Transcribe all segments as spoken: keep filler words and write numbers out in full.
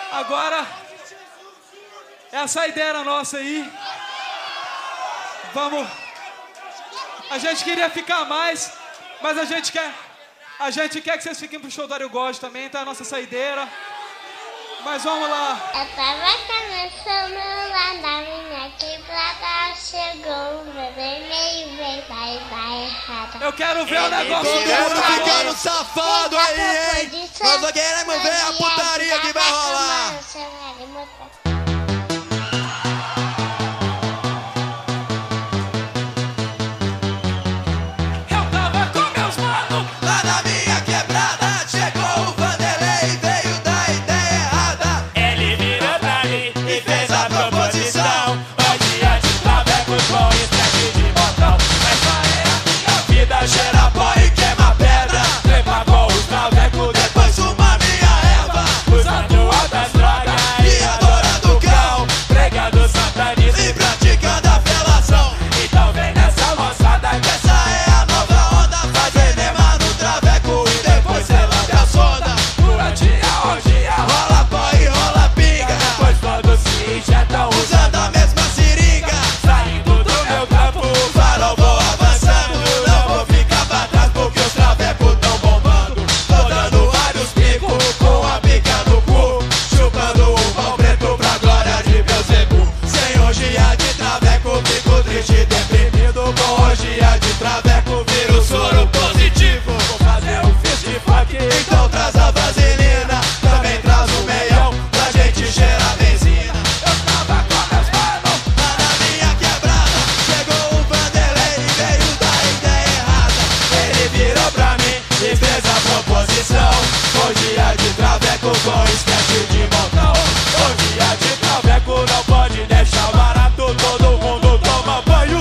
Agora, essa ideia era nossa aí. Vamos. A gente queria ficar mais, mas a gente quer. A gente quer que vocês fiquem pro show do Ario God também, tá? A nossa saideira. Mas vamos lá. Eu tava começando lá na minha quebrada, chegou um bebê meio bem, vai dar errado. Eu quero ver o negócio Todo do mundo outro ficando safado aí, hein? Nós não queremos ver a putaria que vai rolar. Eu tava com meus manos. Lá na minha quebrada, chegou o Vanderlei, veio da ideia errada. Ele virou pra mim e fez a proposição. Hoje a de travecos com estresse de montão. Mas só é a minha vida, cheira pó e queima pedra. Trepa com os travecos, Depois fuma minha erva, usando altas drogas e adorando o cão, pregando satanismo. e praticando a felação. Então vem nessa moçada que Essa é a nova onda, faz enema no traveco e depois cê lambe a sonda. durante a orgia Rola pó e rola pinga, depois todos se injetam usando a mesma seringa. saindo do meu campo. O farol vou avançando, não vou ficar pra trás porque os travecos tão bombando. Tô dando vários picos com a pica no cu, chupando o pau preto pra glória de Beelzebub. Sem orgia de traveco fico triste e deprimido, com orgia de traveco viro soro positivo. Vou fazer um fist funk. Então traz a vaselina, também traz o meião pra gente cheirar benzina. Eu tava com meus manos. Lá na minha quebrada, chegou o Vanderlei e veio da ideia errada. Ele virou pra mim e fez a proposição. Orgia de traveco com esquete de montão. Orgia de traveco não pode deixar barato. Todo mundo toma banho.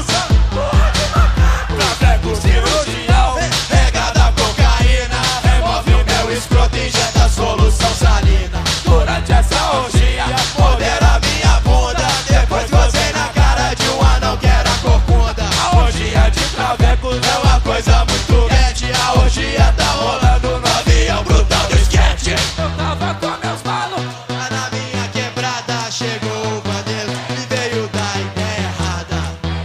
Traveco cirurgião. Regada cocaína, remove o meu escroto e injeta solução salina. Durante essa orgia, Modera minha bunda, depois gozei na cara de um anão que era corcunda. a orgia de traveco É não uma coisa muito quente, a orgia tá rolando no avião brutal do sketch. Eu tava com meus manos. Lá na minha quebrada chegou o Vanderlei e veio da ideia errada.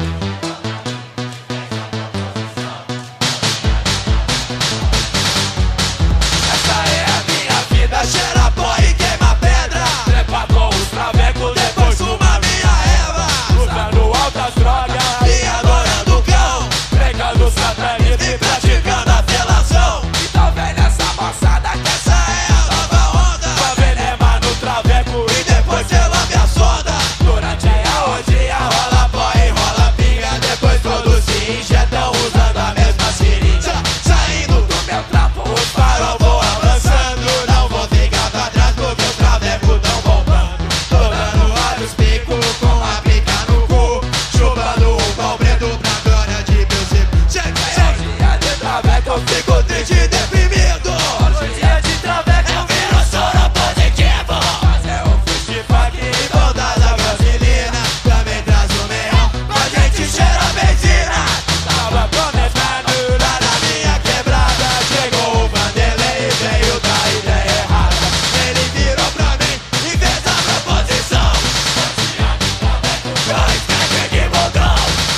Essa é a minha vida. Cheira pó e queima pedra, Trepa com os travecos, depois depois fuma minha erva usando altas drogas, e adorando o cão, pregando satanismo. e praticando a felação. Então vem nessa moçada que Essa é a nova onda, essa venema no traveco. e depois cê lambe a sonda. Durante a orgia, Rola pó e rola pinga, depois todos se injetam usando a mesma seringa. Sa- Saindo do meu trampo, os farol vou avançando, não vou ficar pra trás porque os travecos tão bombando. Tô dando vários picos com a pica no cu, chupando o pau preto pra glória de Beelzebub. Chega, chega, orgia de traveco. eu fico triste e deprimido, Orgia de traveco. eu viro soro positivo. Fazer um fist funk. Então traz a vaselina, também traz o meião, pra gente cheirar benzina. Tava prometendo. Lá na minha quebrada chegou o Vanderlei e veio da ideia errada. Ele virou pra mim e fez a proposição. Vai, esquece de botão.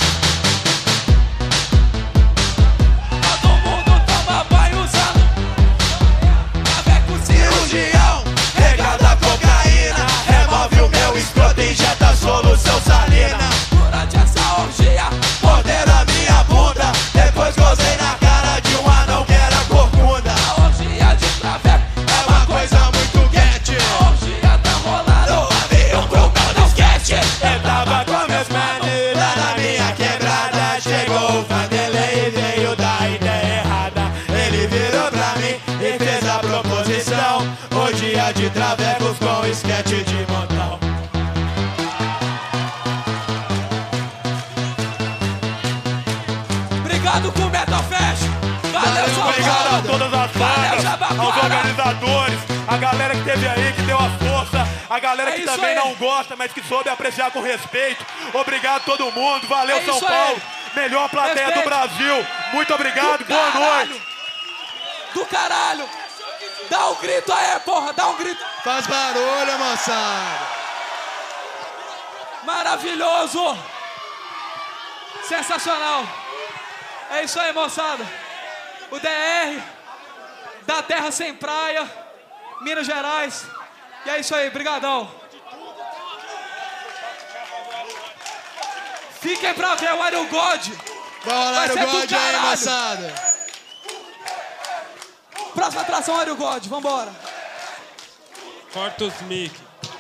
Todo mundo toma banho usando traveco Cirurgião, regada a cocaína, remove o meu escroto e injeta solução salina. durante essa orgia. Modera minha bunda, depois gozei na cara de um anão que era corcunda. A orgia de traveco. É uma coisa muito quente, A orgia tá rolando. no avião brutal do sketch. Eu tava com meus manos. Lá na minha quebrada chegou o Vanderlei e veio da ideia errada. Ele virou pra mim e fez a proposição. Orgia de travecos com esquete de montão. Obrigado com o Metal Fest. Valeu, São Obrigado a Paulo. todas as Valeu, bandas, Jabaquara. aos organizadores, a galera que teve aí, que deu a força, a galera É que isso também aí. não gosta, mas que soube apreciar com respeito. Obrigado a todo mundo, valeu É São isso Paulo, aí. melhor plateia Respeito. do Brasil. Muito obrigado, Do boa caralho. noite. Do caralho. Dá um grito aí, porra, dá um grito. Faz barulho, moçada. Maravilhoso. Sensacional. É isso aí, moçada. O D R, da Terra Sem Praia, Minas Gerais. E é isso aí, brigadão. Fiquem pra ver o Aero God. Bora lá no Vai ser do God aí, caralho. moçada. Próxima atração, Aero God, vambora. Corta os mic.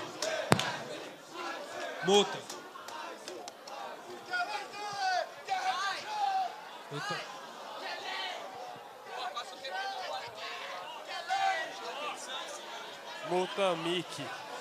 Multa. Multa. Multa mic.